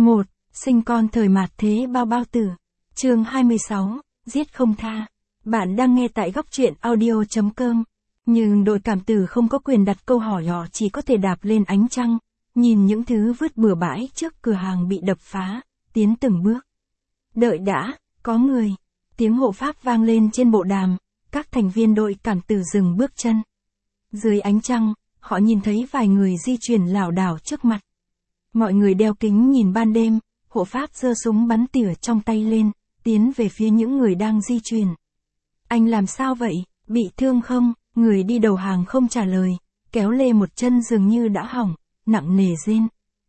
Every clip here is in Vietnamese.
1. Sinh con thời mạt thế bao bao tử. Chương 26, giết không tha. Bạn đang nghe tại góc truyện audio.com. Nhưng đội cảm tử không có quyền đặt câu hỏi, họ chỉ có thể đạp lên ánh trăng, nhìn những thứ vứt bừa bãi trước cửa hàng bị đập phá, tiến từng bước. Đợi đã, có người. Tiếng hộ pháp vang lên trên bộ đàm, các thành viên đội cảm tử dừng bước chân. Dưới ánh trăng, họ nhìn thấy vài người di chuyển lảo đảo trước mặt. Mọi người đeo kính nhìn ban đêm, hộ pháp giơ súng bắn tỉa trong tay lên, tiến về phía những người đang di chuyển. Anh làm sao vậy, bị thương không? Người đi đầu hàng không trả lời, kéo lê một chân dường như đã hỏng, nặng nề rên.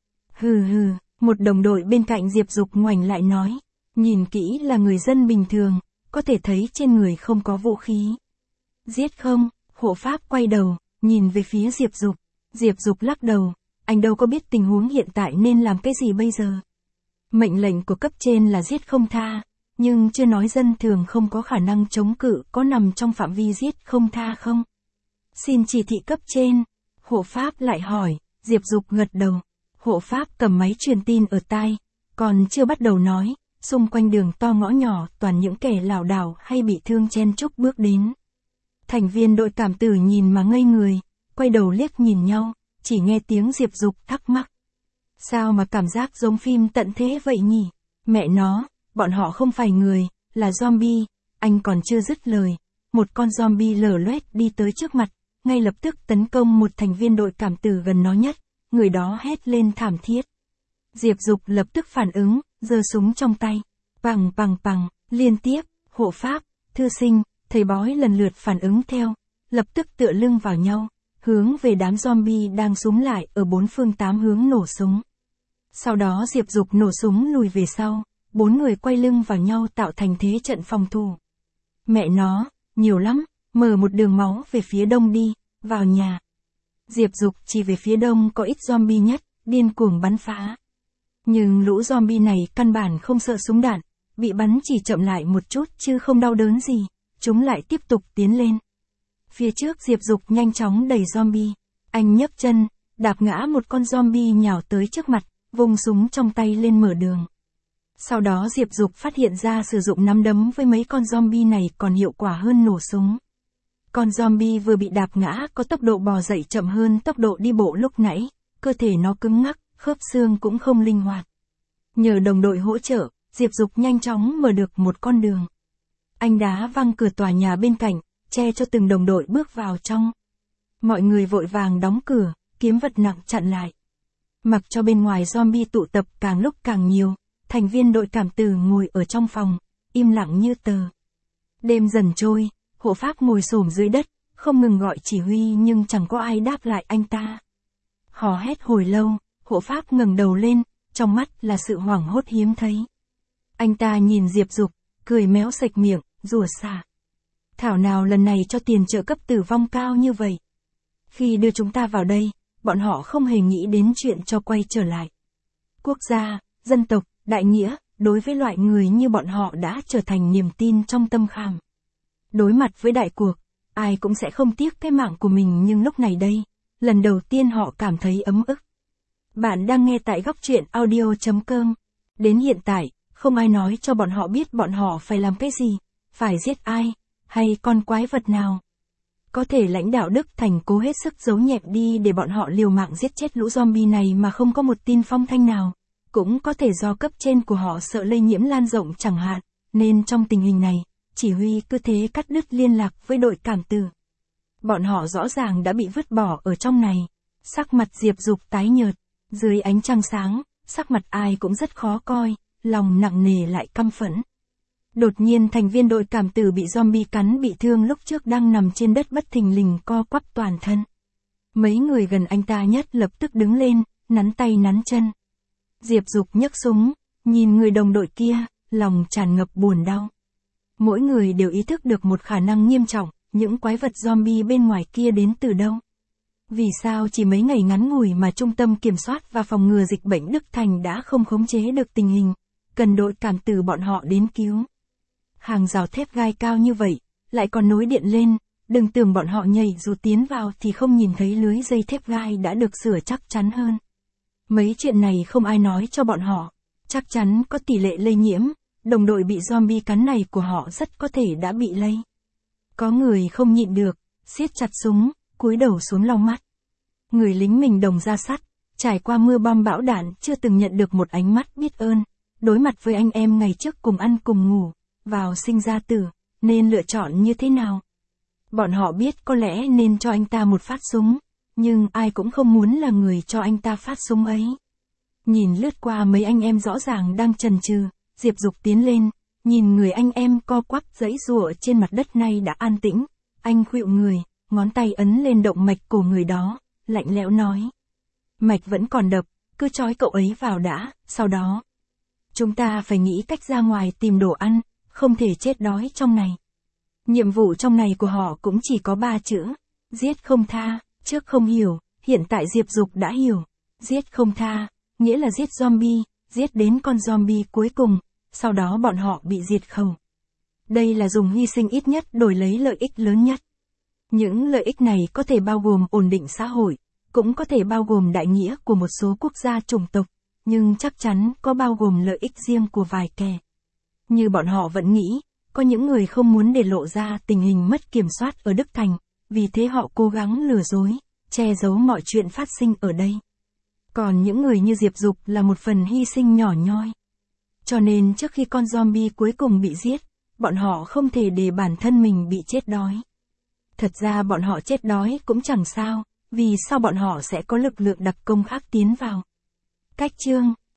Hừ hừ, một đồng đội bên cạnh Diệp Dục ngoảnh lại nói, nhìn kỹ là người dân bình thường, có thể thấy trên người không có vũ khí. Giết không? Hộ pháp quay đầu, nhìn về phía Diệp Dục. Diệp Dục lắc đầu, anh đâu có biết tình huống hiện tại nên làm cái gì bây giờ. Mệnh lệnh của cấp trên là giết không tha, nhưng chưa nói dân thường không có khả năng chống cự có nằm trong phạm vi giết không tha không? Xin chỉ thị cấp trên. Hộ pháp lại hỏi, Diệp Dục gật đầu. Hộ pháp cầm máy truyền tin ở tai, còn chưa bắt đầu nói, xung quanh đường to ngõ nhỏ toàn những kẻ lảo đảo hay bị thương chen chúc bước đến. Thành viên đội cảm tử nhìn mà ngây người, quay đầu liếc nhìn nhau, chỉ nghe tiếng Diệp Dục thắc mắc. Sao mà cảm giác giống phim tận thế vậy nhỉ? Mẹ nó, bọn họ không phải người, là zombie. Anh còn chưa dứt lời, một con zombie lở loét đi tới trước mặt, ngay lập tức tấn công một thành viên đội cảm tử gần nó nhất, người đó hét lên thảm thiết. Diệp Dục lập tức phản ứng, giơ súng trong tay. Pằng pằng pằng, liên tiếp, hộ pháp, thư sinh, thầy bói lần lượt phản ứng theo, lập tức tựa lưng vào nhau, hướng về đám zombie đang xúm lại ở bốn phương tám hướng nổ súng. Sau đó Diệp Dục nổ súng lùi về sau, bốn người quay lưng vào nhau tạo thành thế trận phòng thủ. Mẹ nó, nhiều lắm, mở một đường máu về phía đông đi, vào nhà. Diệp Dục chỉ về phía đông có ít zombie nhất, điên cuồng bắn phá. Nhưng lũ zombie này căn bản không sợ súng đạn, bị bắn chỉ chậm lại một chút chứ không đau đớn gì, chúng lại tiếp tục tiến lên. Phía trước Diệp Dục nhanh chóng đẩy zombie, anh nhấc chân, đạp ngã một con zombie nhào tới trước mặt, vung súng trong tay lên mở đường. Sau đó Diệp Dục phát hiện ra sử dụng nắm đấm với mấy con zombie này còn hiệu quả hơn nổ súng. Con zombie vừa bị đạp ngã có tốc độ bò dậy chậm hơn tốc độ đi bộ lúc nãy, cơ thể nó cứng ngắc, khớp xương cũng không linh hoạt. Nhờ đồng đội hỗ trợ, Diệp Dục nhanh chóng mở được một con đường. Anh đá văng cửa tòa nhà bên cạnh, che cho từng đồng đội bước vào trong. Mọi người vội vàng đóng cửa, kiếm vật nặng chặn lại. Mặc cho bên ngoài zombie tụ tập càng lúc càng nhiều, thành viên đội cảm tử ngồi ở trong phòng, im lặng như tờ. Đêm dần trôi, hộ pháp ngồi xổm dưới đất, không ngừng gọi chỉ huy nhưng chẳng có ai đáp lại anh ta. Hò hét hồi lâu, hộ pháp ngẩng đầu lên, trong mắt là sự hoảng hốt hiếm thấy. Anh ta nhìn Diệp Dục, cười méo sạch miệng, rủa xả. Thảo nào lần này cho tiền trợ cấp tử vong cao như vậy. Khi đưa chúng ta vào đây, bọn họ không hề nghĩ đến chuyện cho quay trở lại. Quốc gia, dân tộc, đại nghĩa, đối với loại người như bọn họ đã trở thành niềm tin trong tâm khảm. Đối mặt với đại cuộc, ai cũng sẽ không tiếc cái mạng của mình, nhưng lúc này đây, lần đầu tiên họ cảm thấy ấm ức. Bạn đang nghe tại góc truyện audio.com. Đến hiện tại, không ai nói cho bọn họ biết bọn họ phải làm cái gì, phải giết ai, hay con quái vật nào. Có thể lãnh đạo Đức Thành cố hết sức giấu nhẹm đi để bọn họ liều mạng giết chết lũ zombie này mà không có một tin phong thanh nào. Cũng có thể do cấp trên của họ sợ lây nhiễm lan rộng chẳng hạn, nên trong tình hình này, chỉ huy cứ thế cắt đứt liên lạc với đội cảm tử. Bọn họ rõ ràng đã bị vứt bỏ ở trong này. Sắc mặt Diệp Dục tái nhợt, dưới ánh trăng sáng, sắc mặt ai cũng rất khó coi, lòng nặng nề lại căm phẫn. Đột nhiên thành viên đội cảm tử bị zombie cắn bị thương lúc trước đang nằm trên đất bất thình lình co quắp toàn thân. Mấy người gần anh ta nhất lập tức đứng lên, nắn tay nắn chân. Diệp Dục nhấc súng, nhìn người đồng đội kia, lòng tràn ngập buồn đau. Mỗi người đều ý thức được một khả năng nghiêm trọng, những quái vật zombie bên ngoài kia đến từ đâu. Vì sao chỉ mấy ngày ngắn ngủi mà Trung tâm Kiểm soát và Phòng ngừa Dịch bệnh Đức Thành đã không khống chế được tình hình, cần đội cảm tử bọn họ đến cứu. Hàng rào thép gai cao như vậy, lại còn nối điện lên, đừng tưởng bọn họ nhảy dù tiến vào thì không nhìn thấy lưới dây thép gai đã được sửa chắc chắn hơn. Mấy chuyện này không ai nói cho bọn họ, chắc chắn có tỷ lệ lây nhiễm, đồng đội bị zombie cắn này của họ rất có thể đã bị lây. Có người không nhịn được, siết chặt súng, cúi đầu xuống lau mắt. Người lính mình đồng ra sắt, trải qua mưa bom bão đạn chưa từng nhận được một ánh mắt biết ơn, đối mặt với anh em ngày trước cùng ăn cùng ngủ, vào sinh ra tử, nên lựa chọn như thế nào? Bọn họ biết có lẽ nên cho anh ta một phát súng, nhưng ai cũng không muốn là người cho anh ta phát súng ấy. Nhìn lướt qua mấy anh em rõ ràng đang chần chừ, Diệp Dục tiến lên, nhìn người anh em co quắp giãy giụa trên mặt đất nay đã an tĩnh, anh khuỵu người, ngón tay ấn lên động mạch cổ người đó, lạnh lẽo nói. Mạch vẫn còn đập, cứ trói cậu ấy vào đã, sau đó. Chúng ta phải nghĩ cách ra ngoài tìm đồ ăn, không thể chết đói trong này. Nhiệm vụ trong này của họ cũng chỉ có 3 chữ, giết không tha, trước không hiểu, hiện tại Diệp Dục đã hiểu. Giết không tha, nghĩa là giết zombie, giết đến con zombie cuối cùng, sau đó bọn họ bị diệt khẩu. Đây là dùng hy sinh ít nhất đổi lấy lợi ích lớn nhất. Những lợi ích này có thể bao gồm ổn định xã hội, cũng có thể bao gồm đại nghĩa của một số quốc gia chủng tộc, nhưng chắc chắn có bao gồm lợi ích riêng của vài kẻ. Như bọn họ vẫn nghĩ, có những người không muốn để lộ ra tình hình mất kiểm soát ở Đức Thành, vì thế họ cố gắng lừa dối, che giấu mọi chuyện phát sinh ở đây. Còn những người như Diệp Dục là một phần hy sinh nhỏ nhoi. Cho nên trước khi con zombie cuối cùng bị giết, bọn họ không thể để bản thân mình bị chết đói. Thật ra bọn họ chết đói cũng chẳng sao, vì sao bọn họ sẽ có lực lượng đặc công khác tiến vào. Cách chương